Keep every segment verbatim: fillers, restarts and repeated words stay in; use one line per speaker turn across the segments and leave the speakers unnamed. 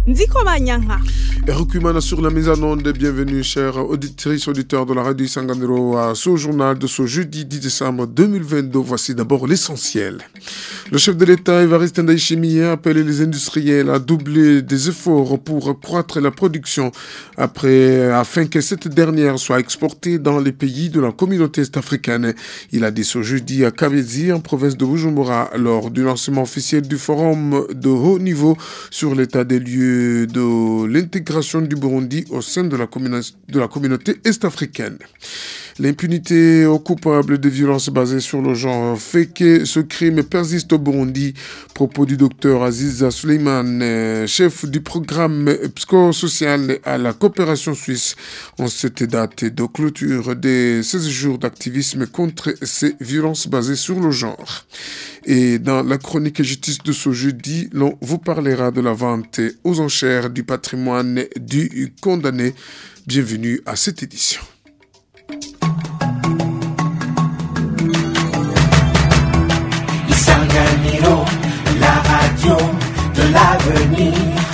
Ndiko Manyanga.
Et Rukumana sur la mise en onde, bienvenue chers auditrices, auditeurs de la radio Isanganiro à ce journal de ce jeudi dix décembre deux mille vingt-deux. Voici d'abord l'essentiel. Le chef de l'État, Évariste Ndayishimiye, a appelé les industriels à doubler des efforts pour accroître la production après, afin que cette dernière soit exportée dans les pays de la communauté est-africaine. Il a dit ce jeudi à Kabezi, en province de Bujumbura, lors du lancement officiel du forum de haut niveau sur l'état des lieux de l'intégration du Burundi au sein de la, communa- de la communauté est-africaine. L'impunité aux coupables de violences basées sur le genre fait que ce crime persiste au Burundi. Propos du docteur Aziza Suleiman, chef du programme psychosocial à la coopération suisse, en cette date de clôture des seize jours d'activisme contre ces violences basées sur le genre. Et dans la chronique justice de ce jeudi, l'on vous parlera de la vente aux enchères du patrimoine du condamné. Bienvenue à cette édition.
Isanganiro, la radio de l'avenir.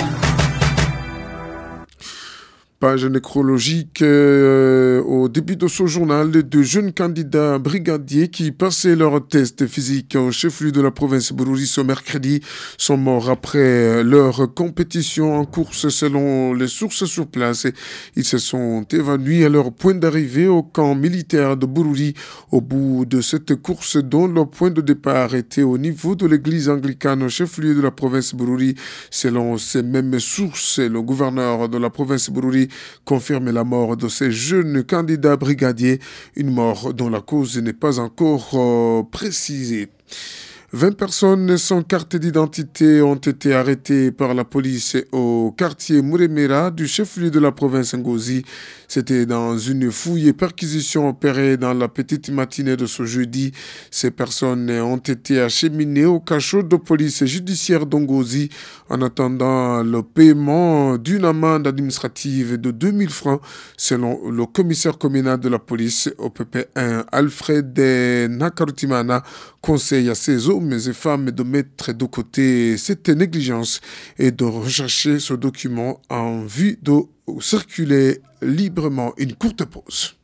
Page nécrologique euh, au début de ce journal, de jeunes candidats brigadiers qui passaient leur test physique au chef-lieu de la province Bururi ce mercredi sont morts après leur compétition en course selon les sources sur place. Ils se sont évanouis à leur point d'arrivée au camp militaire de Bururi au bout de cette course dont le point de départ était au niveau de l'église anglicane au chef-lieu de la province Bururi. Selon ces mêmes sources, le gouverneur de la province Bururi confirme la mort de ces jeunes candidats brigadiers, une mort dont la cause n'est pas encore euh, précisée. vingt personnes sans carte d'identité ont été arrêtées par la police au quartier Muremera du chef-lieu de la province Ngozi. C'était dans une fouille et perquisition opérée dans la petite matinée de ce jeudi. Ces personnes ont été acheminées au cachot de police judiciaire d'Ngozi en attendant le paiement d'une amende administrative de deux mille francs selon le commissaire communal de la police au P P un, Alfred Nakarutimana, conseille à ces hommes et femmes de mettre de côté cette négligence et de rechercher ce document en vue de circuler librement. Une courte pause.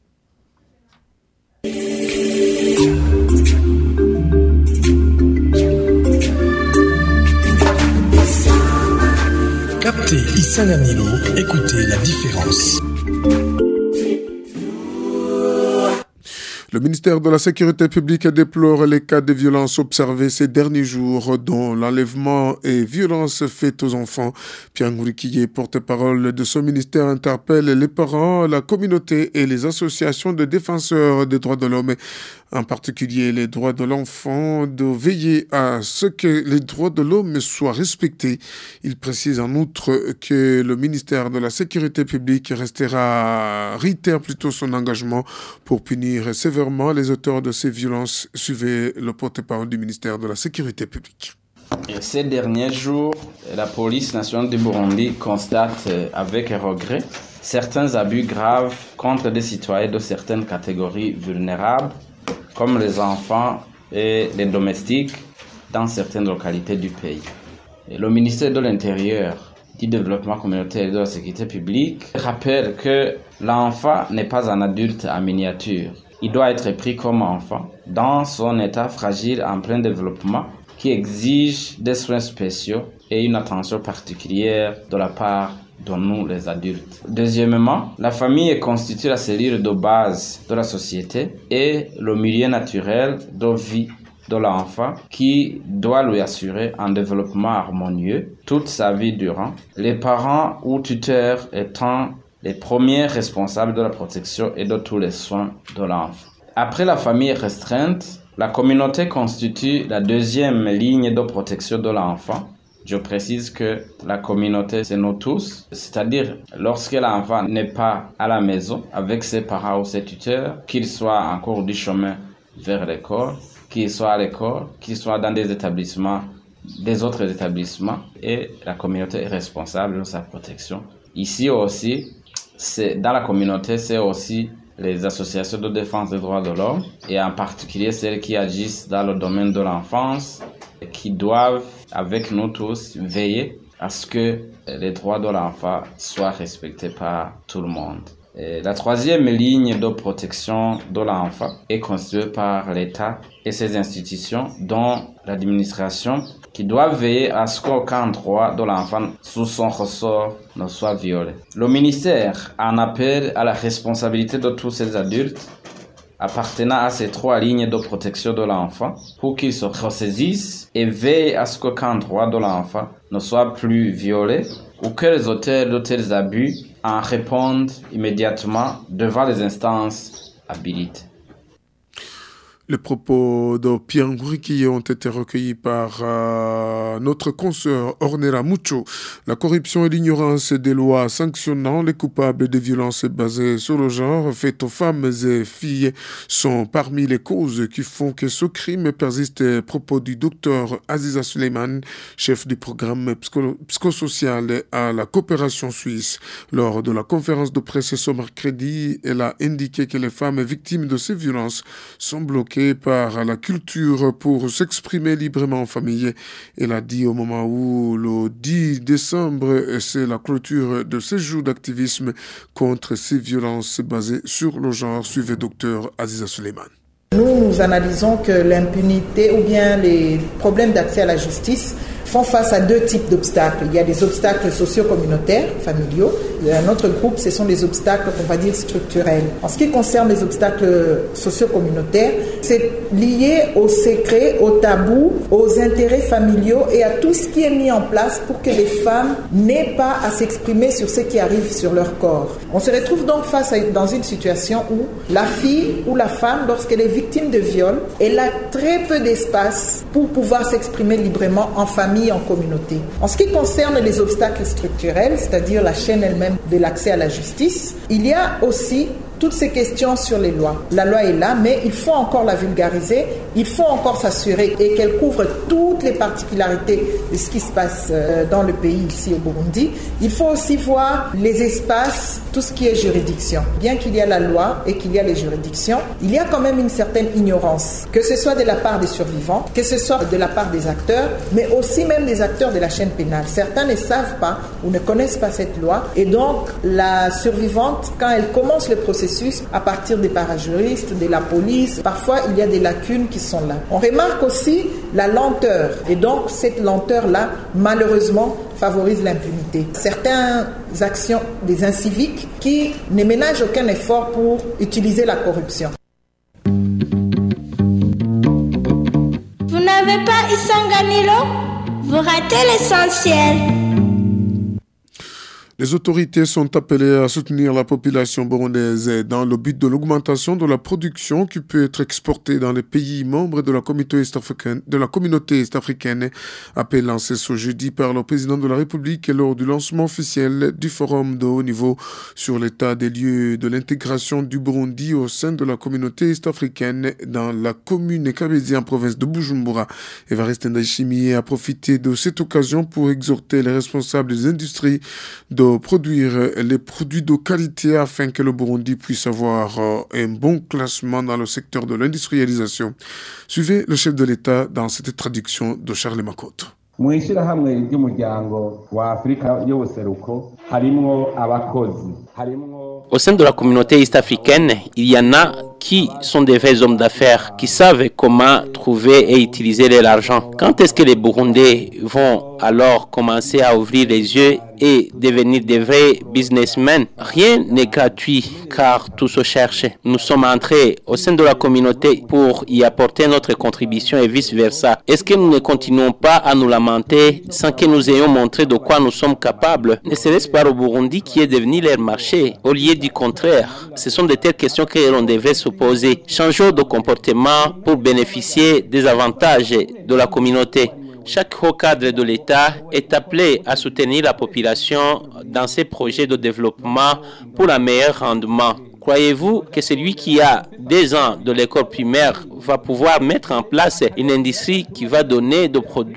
Captez Isanganiro, écoutez la différence.
Le ministère de la Sécurité publique déplore les cas de violences observés ces derniers jours, dont l'enlèvement et violences faites aux enfants. Pierre Ngourikiye, porte-parole de ce ministère, interpelle les parents, la communauté et les associations de défenseurs des droits de l'homme, en particulier les droits de l'enfant, de veiller à ce que les droits de l'homme soient respectés. Il précise en outre que le ministère de la Sécurité publique restera, réitère plutôt son engagement pour punir sévèrement les auteurs de ces violences. Suivez le porte-parole du ministère de la Sécurité publique.
Et ces derniers jours, la police nationale du Burundi constate avec regret certains abus graves contre des citoyens de certaines catégories vulnérables, comme les enfants et les domestiques, dans certaines localités du pays. Et le ministère de l'Intérieur, du Développement communautaire et de la Sécurité publique rappelle que l'enfant n'est pas un adulte en miniature. Il doit être pris comme enfant, dans son état fragile en plein développement, qui exige des soins spéciaux et une attention particulière de la part de nous, les adultes. Deuxièmement, la famille constitue la cellule de base de la société et le milieu naturel de vie de l'enfant qui doit lui assurer un développement harmonieux toute sa vie durant, les parents ou tuteurs étant les premiers responsables de la protection et de tous les soins de l'enfant. Après la famille restreinte, la communauté constitue la deuxième ligne de protection de l'enfant. Je précise que la communauté, c'est nous tous, c'est-à-dire lorsque l'enfant n'est pas à la maison avec ses parents ou ses tuteurs, qu'il soit en cours du chemin vers l'école, qu'il soit à l'école, qu'il soit dans des établissements, des autres établissements, et la communauté est responsable de sa protection. Ici aussi, c'est, dans la communauté, c'est aussi les associations de défense des droits de l'homme, et en particulier celles qui agissent dans le domaine de l'enfance, qui doivent, avec nous tous, veiller à ce que les droits de l'enfant soient respectés par tout le monde. Et la troisième ligne de protection de l'enfant est constituée par l'État et ses institutions, dont l'administration, qui doivent veiller à ce qu'aucun droit de l'enfant sous son ressort ne soit violé. Le ministère en appelle à la responsabilité de tous ces adultes appartenant à ces trois lignes de protection de l'enfant pour qu'ils se ressaisissent et veillent à ce qu'aucun droit de l'enfant ne soit plus violé ou que les auteurs de tels abus en répondent immédiatement devant les instances habilitées.
Les propos de Pierre Ngouriki ont été recueillis par euh, notre consoeur Ornella Mucho. La corruption et l'ignorance des lois sanctionnant les coupables de violences basées sur le genre faites aux femmes et filles sont parmi les causes qui font que ce crime persiste. Propos du docteur Aziza Suleiman, chef du programme psycho- psychosocial à la coopération suisse. Lors de la conférence de presse ce mercredi, elle a indiqué que les femmes victimes de ces violences sont bloquées par la culture pour s'exprimer librement en famille. Elle a dit au moment où le dix décembre, c'est la clôture de ces jours d'activisme contre ces violences basées sur le genre. Suivez docteur Aziza Suleiman.
Nous, nous analysons que l'impunité ou bien les problèmes d'accès à la justice font face à deux types d'obstacles. Il y a des obstacles socio-communautaires, familiaux. Il y a un autre groupe, ce sont les obstacles, on va dire, structurels. En ce qui concerne les obstacles socio-communautaires, c'est lié aux secrets, aux tabous, aux intérêts familiaux et à tout ce qui est mis en place pour que les femmes n'aient pas à s'exprimer sur ce qui arrive sur leur corps. On se retrouve donc face à, dans une situation où la fille ou la femme, lorsqu'elle est victime de viol, elle a très peu d'espace pour pouvoir s'exprimer librement en famille, en communauté. En ce qui concerne les obstacles structurels, c'est-à-dire la chaîne elle-même de l'accès à la justice, il y a aussi toutes ces questions sur les lois. La loi est là, mais il faut encore la vulgariser, il faut encore s'assurer et qu'elle couvre toutes les particularités de ce qui se passe dans le pays, ici au Burundi. Il faut aussi voir les espaces, tout ce qui est juridiction. Bien qu'il y a la loi et qu'il y a les juridictions, il y a quand même une certaine ignorance, que ce soit de la part des survivants, que ce soit de la part des acteurs, mais aussi même des acteurs de la chaîne pénale. Certains ne savent pas ou ne connaissent pas cette loi et donc la survivante, quand elle commence le processus, à partir des parajuristes, de la police, parfois il y a des lacunes qui sont là. On remarque aussi la lenteur et donc cette lenteur-là, malheureusement, favorise l'impunité. Certaines actions des inciviques qui ne ménagent aucun effort pour utiliser la corruption.
Vous n'avez pas Isanganilo? Vous ratez l'essentiel.
Les autorités sont appelées à soutenir la population burundaise dans le but de l'augmentation de la production qui peut être exportée dans les pays membres de la communauté est-africaine, de la communauté est-africaine, appel lancé ce jeudi par le président de la République lors du lancement officiel du forum de haut niveau sur l'état des lieux de l'intégration du Burundi au sein de la communauté est-africaine dans la commune Kabezi en province de Bujumbura. Evariste Ndayishimiye a profité de cette occasion pour exhorter les responsables des industries de produire les produits de qualité afin que le Burundi puisse avoir un bon classement dans le secteur de l'industrialisation. Suivez le chef de l'État dans cette traduction de Charles Makoto.
Mwishirahamwe ry'umuryango wa Afrika y'ubuseruko harimwo abakozi harimwo.
Au sein de la communauté est-africaine, il y en a qui sont des vrais hommes d'affaires, qui savent comment trouver et utiliser l'argent. Quand est-ce que les Burundais vont alors commencer à ouvrir les yeux et devenir des vrais businessmen? Rien n'est gratuit car tout se cherche. Nous sommes entrés au sein de la communauté pour y apporter notre contribution et vice-versa. Est-ce que nous ne continuons pas à nous lamenter sans que nous ayons montré de quoi nous sommes capables? Ne serait-ce pas au Burundi qui est devenu leur marché? Au lieu du contraire, ce sont de telles questions que l'on devrait se poser. Changeons de comportement pour bénéficier des avantages de la communauté. Chaque haut cadre de l'État est appelé à soutenir la population dans ses projets de développement pour un meilleur rendement. Croyez-vous que celui qui a deux ans de l'école primaire va pouvoir mettre en place une industrie qui va donner des produits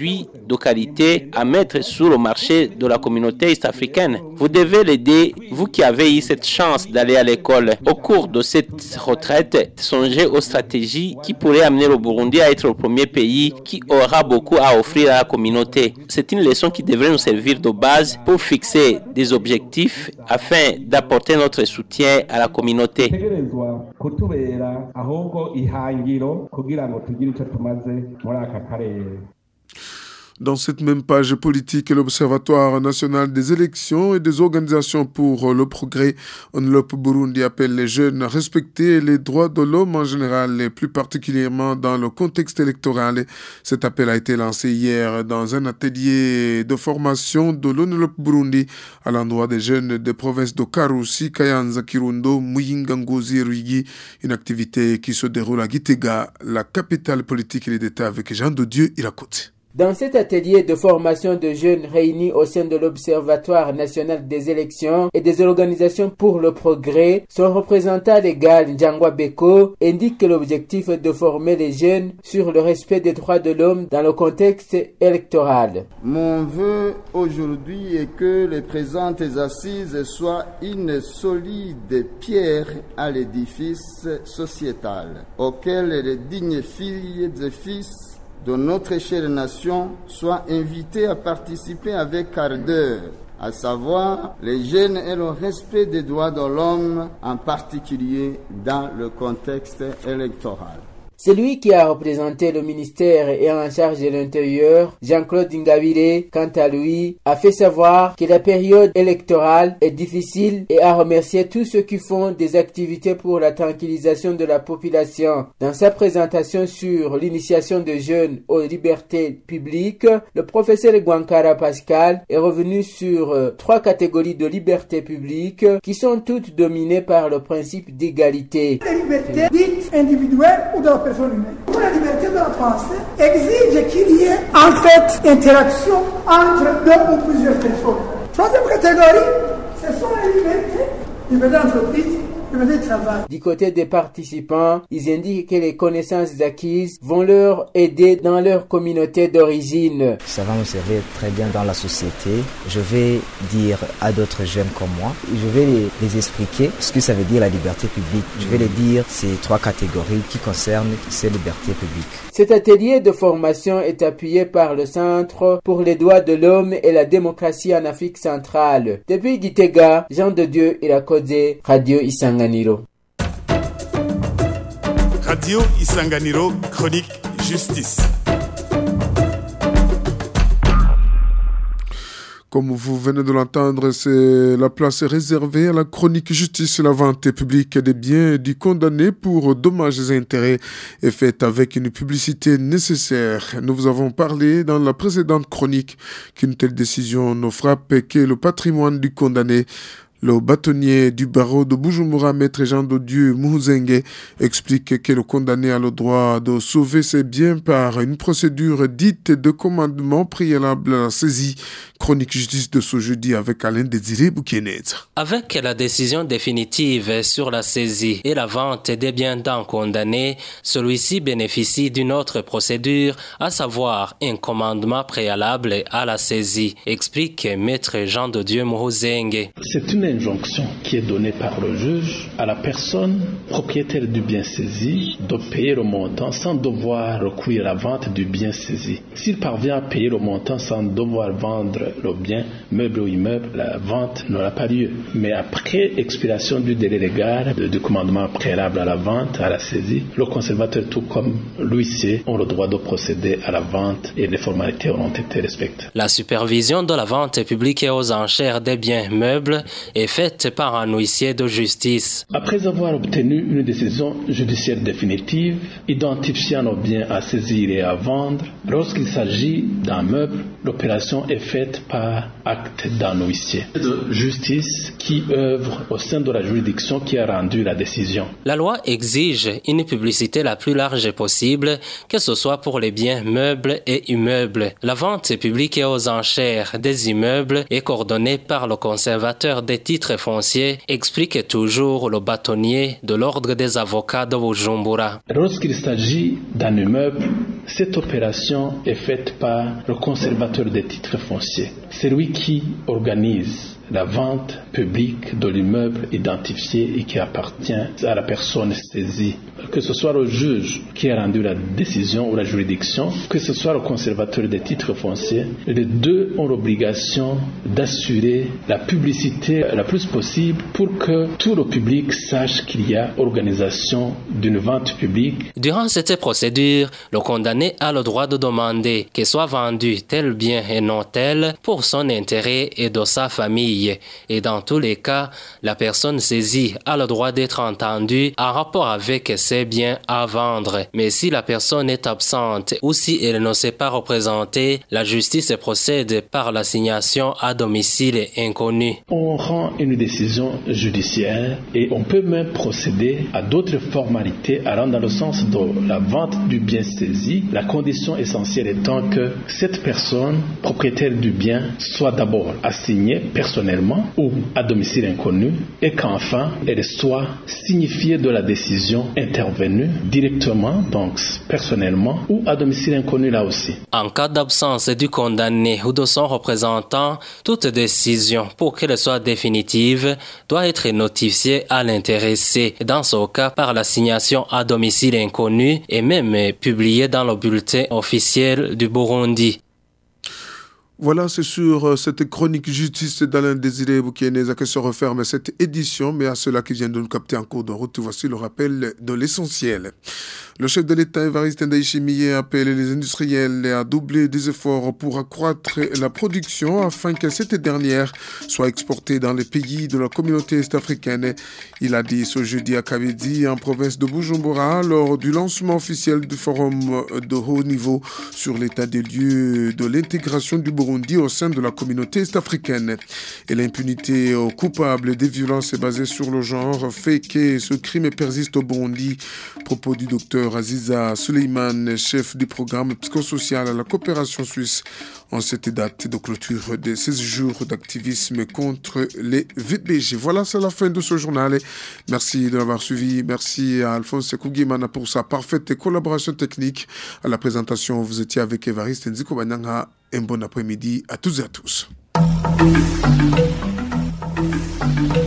de qualité à mettre sur le marché de la communauté est-africaine. Vous devez l'aider, vous qui avez eu cette chance d'aller à l'école. Au cours de cette retraite, songez aux stratégies qui pourraient amener le Burundi à être le premier pays qui aura beaucoup à offrir à la communauté. C'est une leçon qui devrait nous servir de base pour fixer des objectifs afin d'apporter notre soutien à la communauté.
Dans cette même page politique, l'Observatoire national des élections et des organisations pour le progrès, Onlop Burundi, appelle les jeunes à respecter les droits de l'homme en général et plus particulièrement dans le contexte électoral. Cet appel a été lancé hier dans un atelier de formation de l'Onlop Burundi à l'endroit des jeunes des provinces de Karusi, Kayanza, Kirundo, Muyinga, Ngozi et Ruyigi, une activité qui se déroule à Gitega, la capitale politique et les détails avec Jean de Dieu Irakote.
Dans cet atelier de formation de jeunes réunis au sein de l'Observatoire national des élections et des organisations pour le progrès, son représentant légal Njangwa Beko indique que l'objectif est de former les jeunes sur le respect des droits de l'homme dans le contexte électoral.
Mon vœu aujourd'hui est que les présentes assises soient une solide pierre à l'édifice sociétal auquel les dignes filles et fils de notre chère nation soient invités à participer avec ardeur, à savoir les jeunes et le respect des droits de l'homme, en particulier dans le contexte électoral.
Celui qui a représenté le ministère et en charge de l'Intérieur, Jean-Claude Ngabire, quant à lui, a fait savoir que la période électorale est difficile et a remercié tous ceux qui font des activités pour la tranquillisation de la population. Dans sa présentation sur l'initiation des jeunes aux libertés publiques, le professeur Gwankara Pascal est revenu sur euh, trois catégories de libertés publiques qui sont toutes dominées par le principe d'égalité.
Les libertés dites individuelles ou de la personne humaine. Pour la liberté de la pensée exige qu'il y ait en fait interaction entre deux ou plusieurs personnes. Troisième catégorie, ce sont les libertés, liberté d'entreprise, liberté de travail.
Du côté des participants, ils indiquent que les connaissances acquises vont leur aider dans leur communauté d'origine.
Ça va nous servir très bien dans la société. Je vais dire à d'autres jeunes comme moi, je vais les, les expliquer ce que ça veut dire la liberté publique. Je vais les dire ces trois catégories qui concernent ces libertés publiques.
Cet atelier de formation est appuyé par le Centre pour les droits de l'homme et la démocratie en Afrique centrale. Depuis Gitega, Jean de Dieu Irakoze, Radio Isanganiro.
Radio Isanganiro, chronique justice.
Comme vous venez de l'entendre, c'est la place réservée à la chronique justice. La vente publique des biens du condamné pour dommages et intérêts est faite avec une publicité nécessaire. Nous vous avons parlé dans la précédente chronique qu'une telle décision ne frappe que le patrimoine du condamné. Le bâtonnier du barreau de Bujumbura, maître Jean de Dieu Muhuzenge, explique que le condamné a le droit de sauver ses biens par une procédure dite de commandement préalable à la saisie. Chronique justice de ce jeudi avec Alain Désiré Boukenet.
Avec la décision définitive sur la saisie et la vente des biens d'un condamné, celui-ci bénéficie d'une autre procédure, à savoir un commandement préalable à la saisie, explique maître Jean de Dieu Muhuzenge.
C'est une injonction qui est donnée par le juge à la personne propriétaire du bien saisi de payer le montant sans devoir recourir à la vente du bien saisi. S'il parvient à payer le montant sans devoir vendre le bien, meuble ou immeuble, la vente n'aura pas lieu. Mais après expiration du délai légal du commandement préalable à la vente, à la saisie, le conservateur tout comme l'huissier ont le droit de procéder à la vente et les formalités auront été respectées.
La supervision de la vente publique et aux enchères des biens meubles est faite par un huissier de justice.
Après avoir obtenu une décision judiciaire définitive, identifiant nos biens à saisir et à vendre, lorsqu'il s'agit d'un meuble, l'opération est faite par acte d'un huissier de justice qui œuvre au sein de la juridiction qui a rendu la décision.
La loi exige une publicité la plus large possible, que ce soit pour les biens meubles et immeubles. La vente publique et aux enchères des immeubles est coordonnée par le conservateur des titres fonciers, explique toujours le bâtonnier de l'ordre des avocats de Bujumbura.
Lorsqu'il s'agit d'un immeuble, cette opération est faite par le conservateur des titres fonciers. C'est lui qui organise la vente publique de l'immeuble identifié et qui appartient à la personne saisie. Que ce soit le juge qui a rendu la décision ou la juridiction, que ce soit le conservateur des titres fonciers, les deux ont l'obligation d'assurer la publicité la plus possible pour que tout le public sache qu'il y a organisation d'une vente publique.
Durant cette procédure, le condamné a le droit de demander que soit vendu tel bien et non tel pour son intérêt et de sa famille. Et dans tous les cas, la personne saisie a le droit d'être entendue en rapport avec ses biens à vendre. Mais si la personne est absente ou si elle ne s'est pas représentée, la justice procède par l'assignation à domicile inconnu.
On rend une décision judiciaire et on peut même procéder à d'autres formalités allant dans le sens de la vente du bien saisi. La condition essentielle étant que cette personne, propriétaire du bien, soit d'abord assignée personnellement ou à domicile inconnu et qu'enfin elle soit signifiée de la décision intervenue directement, donc personnellement ou à domicile inconnu là aussi.
En cas d'absence du condamné ou de son représentant, toute décision, pour qu'elle soit définitive, doit être notifiée à l'intéressé, dans ce cas par l'assignation à domicile inconnu et même publiée dans le bulletin officiel du Burundi.
Voilà, c'est sur cette chronique justice d'Alain Désiré Boukieneza que se referme cette édition, mais à ceux-là qui viennent de nous capter en cours de route, voici le rappel de l'essentiel. Le chef de l'État, Évariste Ndayishimiye, appelle les industriels à doubler des efforts pour accroître la production afin que cette dernière soit exportée dans les pays de la communauté est-africaine. Il a dit ce jeudi à Kabedi, en province de Bujumbura, lors du lancement officiel du forum de haut niveau sur l'état des lieux de l'intégration du Burundi au sein de la communauté est-africaine. Et l'impunité aux coupables des violences basées sur le genre fait que ce crime persiste au Burundi. Propos du docteur Aziza Suleiman, chef du programme psychosocial à la coopération suisse, en cette date de clôture de seize jours d'activisme contre les V B G. Voilà, c'est la fin de ce journal. Merci de l'avoir suivi. Merci à Alphonse Kougimana pour sa parfaite collaboration technique. À la présentation, vous étiez avec Évariste Nziko Banyanga. Un bon après-midi à toutes et à tous.